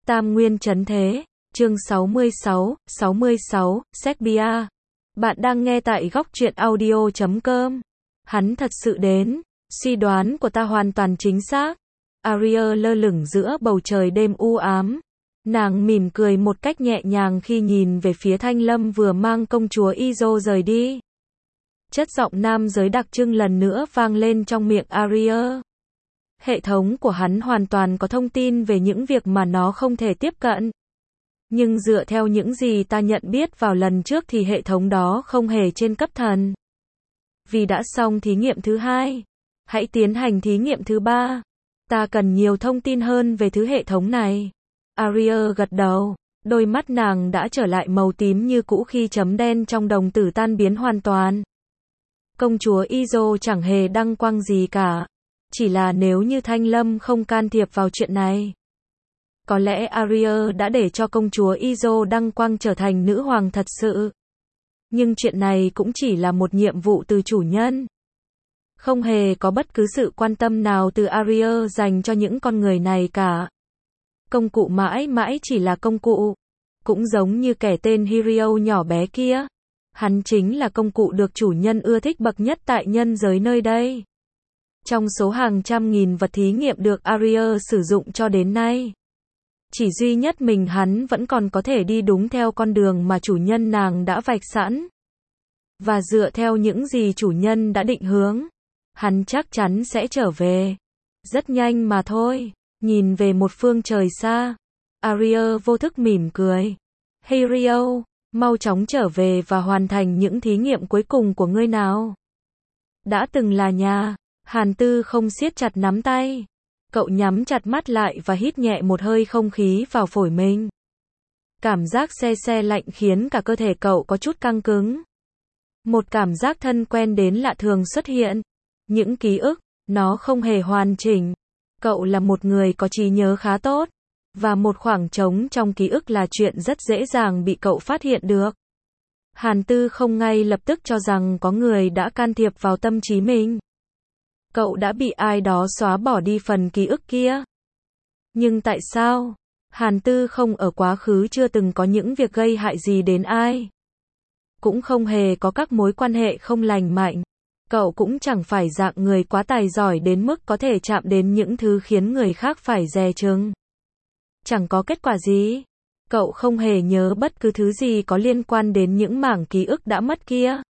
Tam Nguyên Chấn Thế, chương 66, Serbia. Bạn đang nghe tại góc truyện audio.com. Hắn thật sự đến, suy đoán của ta hoàn toàn chính xác. Arya lơ lửng giữa bầu trời đêm u ám. Nàng mỉm cười một cách nhẹ nhàng khi nhìn về phía Thanh Lâm vừa mang công chúa Izo rời đi. Chất giọng nam giới đặc trưng lần nữa vang lên trong miệng Arya. Hệ thống của hắn hoàn toàn có thông tin về những việc mà nó không thể tiếp cận. Nhưng dựa theo những gì ta nhận biết vào lần trước thì hệ thống đó không hề trên cấp thần. Vì đã xong thí nghiệm thứ 2, hãy tiến hành thí nghiệm thứ 3. Ta cần nhiều thông tin hơn về thứ hệ thống này. Arya gật đầu, đôi mắt nàng đã trở lại màu tím như cũ khi chấm đen trong đồng tử tan biến hoàn toàn. Công chúa Izo chẳng hề đăng quang gì cả. Chỉ là nếu như Thanh Lâm không can thiệp vào chuyện này, có lẽ Arya đã để cho công chúa Izo đăng quang trở thành nữ hoàng thật sự. Nhưng chuyện này cũng chỉ là một nhiệm vụ từ chủ nhân. Không hề có bất cứ sự quan tâm nào từ Arya dành cho những con người này cả. Công cụ mãi mãi chỉ là công cụ. Cũng giống như kẻ tên Hirio nhỏ bé kia. Hắn chính là công cụ được chủ nhân ưa thích bậc nhất tại nhân giới nơi đây. Trong số hàng trăm nghìn vật thí nghiệm được Arya sử dụng cho đến nay, chỉ duy nhất mình hắn vẫn còn có thể đi đúng theo con đường mà chủ nhân nàng đã vạch sẵn. Và dựa theo những gì chủ nhân đã định hướng, hắn chắc chắn sẽ trở về. Rất nhanh mà thôi. Nhìn về một phương trời xa, Arya vô thức mỉm cười. Hirio, mau chóng trở về và hoàn thành những thí nghiệm cuối cùng của ngươi nào. Đã từng là nhà. Hàn Tư không siết chặt nắm tay. Cậu nhắm chặt mắt lại và hít nhẹ một hơi không khí vào phổi mình. Cảm giác se se lạnh khiến cả cơ thể cậu có chút căng cứng. Một cảm giác thân quen đến lạ thường xuất hiện. Những ký ức, nó không hề hoàn chỉnh. Cậu là một người có trí nhớ khá tốt. Và một khoảng trống trong ký ức là chuyện rất dễ dàng bị cậu phát hiện được. Hàn Tư không ngay lập tức cho rằng có người đã can thiệp vào tâm trí mình. Cậu đã bị ai đó xóa bỏ đi phần ký ức kia. Nhưng tại sao? Hàn Tư không ở quá khứ chưa từng có những việc gây hại gì đến ai. Cũng không hề có các mối quan hệ không lành mạnh. Cậu cũng chẳng phải dạng người quá tài giỏi đến mức có thể chạm đến những thứ khiến người khác phải dè chừng. Chẳng có kết quả gì. Cậu không hề nhớ bất cứ thứ gì có liên quan đến những mảng ký ức đã mất kia.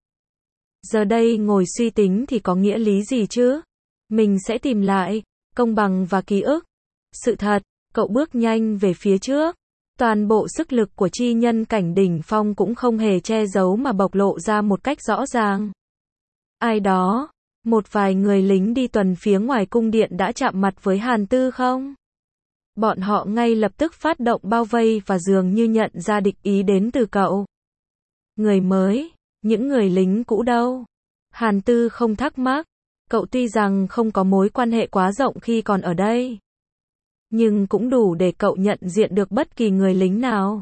Giờ đây ngồi suy tính thì có nghĩa lý gì chứ? Mình sẽ tìm lại công bằng và ký ức. Sự thật, cậu bước nhanh về phía trước. Toàn bộ sức lực của chi nhân cảnh đỉnh phong cũng không hề che giấu mà bộc lộ ra một cách rõ ràng. Ai đó, một vài người lính đi tuần phía ngoài cung điện đã chạm mặt với Hàn Tư không? Bọn họ ngay lập tức phát động bao vây và dường như nhận ra địch ý đến từ cậu. Người mới, những người lính cũ đâu? Hàn Tư không thắc mắc. Cậu tuy rằng không có mối quan hệ quá rộng khi còn ở đây, nhưng cũng đủ để cậu nhận diện được bất kỳ người lính nào.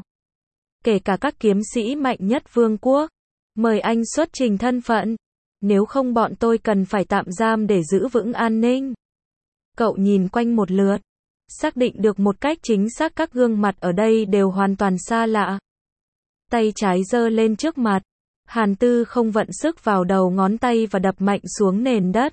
Kể cả các kiếm sĩ mạnh nhất vương quốc. Mời anh xuất trình thân phận. Nếu không bọn tôi cần phải tạm giam để giữ vững an ninh. Cậu nhìn quanh một lượt. Xác định được một cách chính xác các gương mặt ở đây đều hoàn toàn xa lạ. Tay trái giơ lên trước mặt. Hàn Tư không vận sức vào đầu ngón tay và đập mạnh xuống nền đất.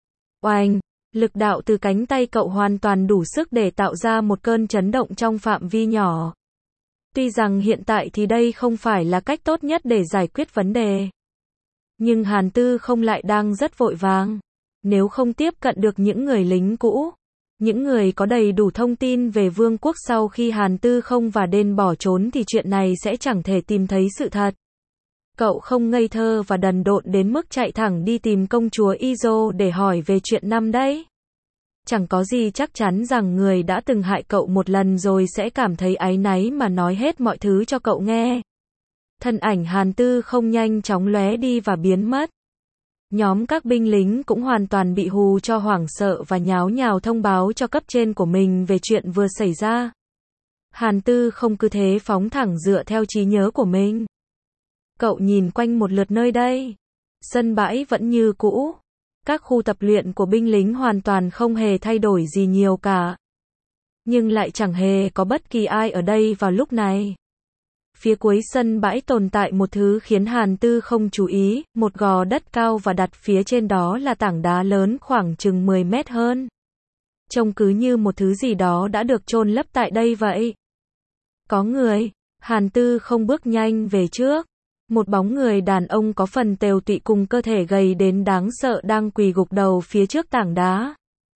Oanh! Lực đạo từ cánh tay cậu hoàn toàn đủ sức để tạo ra một cơn chấn động trong phạm vi nhỏ. Tuy rằng hiện tại thì đây không phải là cách tốt nhất để giải quyết vấn đề. Nhưng Hàn Tư không lại đang rất vội vàng. Nếu không tiếp cận được những người lính cũ, những người có đầy đủ thông tin về vương quốc sau khi Hàn Tư không và đền bỏ trốn thì chuyện này sẽ chẳng thể tìm thấy sự thật. Cậu không ngây thơ và đần độn đến mức chạy thẳng đi tìm công chúa Izo để hỏi về chuyện năm đấy. Chẳng có gì chắc chắn rằng người đã từng hại cậu một lần rồi sẽ cảm thấy áy náy mà nói hết mọi thứ cho cậu nghe. Thân ảnh Hàn Tư không nhanh chóng lóe đi và biến mất. Nhóm các binh lính cũng hoàn toàn bị hù cho hoảng sợ và nháo nhào thông báo cho cấp trên của mình về chuyện vừa xảy ra. Hàn Tư không cứ thế phóng thẳng dựa theo trí nhớ của mình. Cậu nhìn quanh một lượt nơi đây. Sân bãi vẫn như cũ. Các khu tập luyện của binh lính hoàn toàn không hề thay đổi gì nhiều cả. Nhưng lại chẳng hề có bất kỳ ai ở đây vào lúc này. Phía cuối sân bãi tồn tại một thứ khiến Hàn Tư không chú ý, một gò đất cao và đặt phía trên đó là tảng đá lớn khoảng chừng 10 mét hơn. Trông cứ như một thứ gì đó đã được chôn lấp tại đây vậy. Có người, Hàn Tư không bước nhanh về trước. Một bóng người đàn ông có phần tều tụy cùng cơ thể gầy đến đáng sợ đang quỳ gục đầu phía trước tảng đá.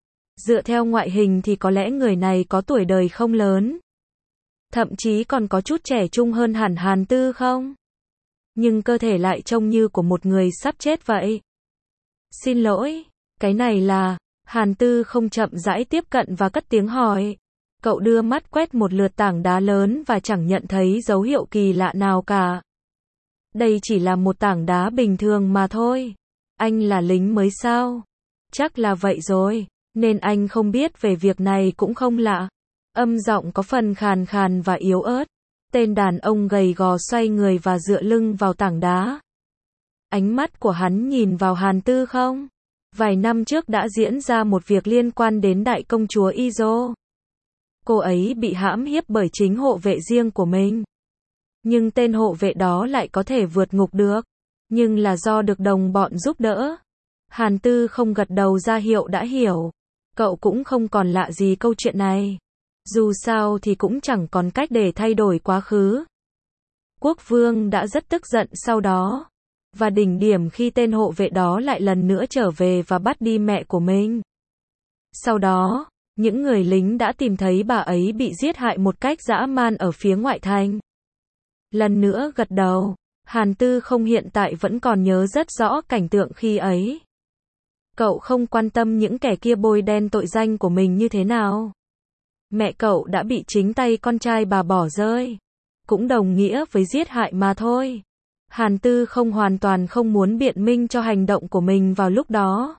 Dựa theo ngoại hình thì có lẽ người này có tuổi đời không lớn. Thậm chí còn có chút trẻ trung hơn hẳn Hàn Tư không? Nhưng cơ thể lại trông như của một người sắp chết vậy. Xin lỗi, cái này là... Hàn Tư không chậm rãi tiếp cận và cất tiếng hỏi. Cậu đưa mắt quét một lượt tảng đá lớn và chẳng nhận thấy dấu hiệu kỳ lạ nào cả. Đây chỉ là một tảng đá bình thường mà thôi. Anh là lính mới sao? Chắc là vậy rồi, nên anh không biết về việc này cũng không lạ. Âm giọng có phần khàn khàn và yếu ớt. Tên đàn ông gầy gò xoay người và dựa lưng vào tảng đá. Ánh mắt của hắn nhìn vào Hàn Tư không? Vài năm trước đã diễn ra một việc liên quan đến đại công chúa Izo. Cô ấy bị hãm hiếp bởi chính hộ vệ riêng của mình. Nhưng tên hộ vệ đó lại có thể vượt ngục được. Nhưng là do được đồng bọn giúp đỡ. Hàn Tư không gật đầu ra hiệu đã hiểu. Cậu cũng không còn lạ gì câu chuyện này. Dù sao thì cũng chẳng còn cách để thay đổi quá khứ. Quốc vương đã rất tức giận sau đó. Và đỉnh điểm khi tên hộ vệ đó lại lần nữa trở về và bắt đi mẹ của mình. Sau đó, những người lính đã tìm thấy bà ấy bị giết hại một cách dã man ở phía ngoại thành. Lần nữa gật đầu, Hàn Tư không hiện tại vẫn còn nhớ rất rõ cảnh tượng khi ấy. Cậu không quan tâm những kẻ kia bôi đen tội danh của mình như thế nào. Mẹ cậu đã bị chính tay con trai bà bỏ rơi. Cũng đồng nghĩa với giết hại mà thôi. Hàn Tư không hoàn toàn không muốn biện minh cho hành động của mình vào lúc đó.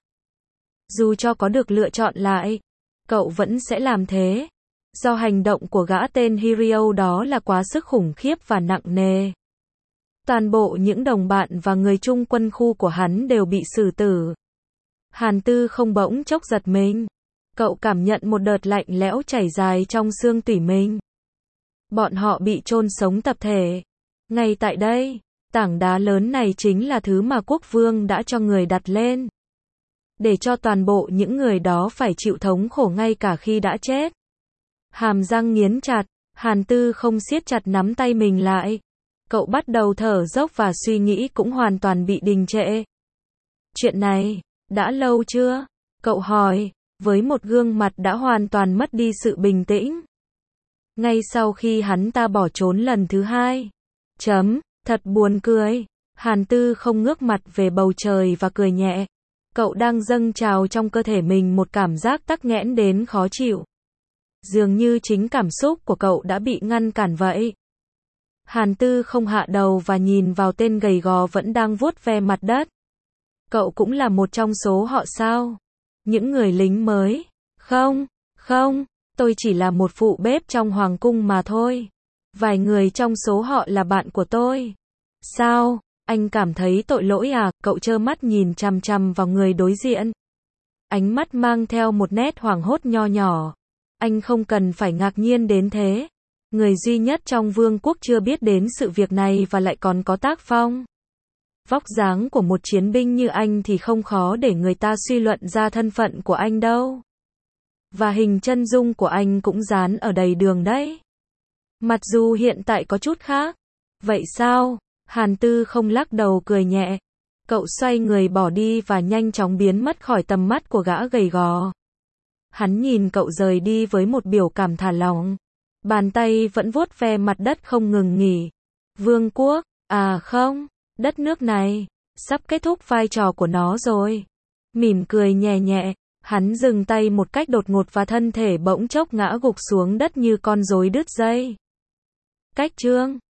Dù cho có được lựa chọn lại, cậu vẫn sẽ làm thế. Do hành động của gã tên Hirio đó là quá sức khủng khiếp và nặng nề. Toàn bộ những đồng bạn và người chung quân khu của hắn đều bị xử tử. Hàn Tư không bỗng chốc giật mình. Cậu cảm nhận một đợt lạnh lẽo chảy dài trong xương tủy mình. Bọn họ bị chôn sống tập thể. Ngay tại đây, tảng đá lớn này chính là thứ mà quốc vương đã cho người đặt lên. Để cho toàn bộ những người đó phải chịu thống khổ ngay cả khi đã chết. Hàm răng nghiến chặt, Hàn Tư không siết chặt nắm tay mình lại. Cậu bắt đầu thở dốc và suy nghĩ cũng hoàn toàn bị đình trệ. Chuyện này, đã lâu chưa? Cậu hỏi, với một gương mặt đã hoàn toàn mất đi sự bình tĩnh. Ngay sau khi hắn ta bỏ trốn lần thứ hai. Thật buồn cười. Hàn Tư không ngước mặt về bầu trời và cười nhẹ. Cậu đang dâng trào trong cơ thể mình một cảm giác tắc nghẽn đến khó chịu. Dường như chính cảm xúc của cậu đã bị ngăn cản vậy. Hàn Tư không hạ đầu và nhìn vào tên gầy gò vẫn đang vuốt ve mặt đất. Cậu cũng là một trong số họ sao? Những người lính mới? Không, tôi chỉ là một phụ bếp trong hoàng cung mà thôi. Vài người trong số họ là bạn của tôi. Sao? Anh cảm thấy tội lỗi à? Cậu trơ mắt nhìn chằm chằm vào người đối diện. Ánh mắt mang theo một nét hoảng hốt nho nhỏ. Anh không cần phải ngạc nhiên đến thế. Người duy nhất trong vương quốc chưa biết đến sự việc này và lại còn có tác phong. Vóc dáng của một chiến binh như anh thì không khó để người ta suy luận ra thân phận của anh đâu. Và hình chân dung của anh cũng dán ở đầy đường đấy. Mặc dù hiện tại có chút khác. Vậy sao? Hàn Tư không lắc đầu cười nhẹ. Cậu xoay người bỏ đi và nhanh chóng biến mất khỏi tầm mắt của gã gầy gò. Hắn nhìn cậu rời đi với một biểu cảm thả lỏng. Bàn tay vẫn vuốt ve mặt đất không ngừng nghỉ. Vương quốc, à không, đất nước này, sắp kết thúc vai trò của nó rồi. Mỉm cười nhẹ nhẹ, hắn dừng tay một cách đột ngột và thân thể bỗng chốc ngã gục xuống đất như con rối đứt dây. Cách chương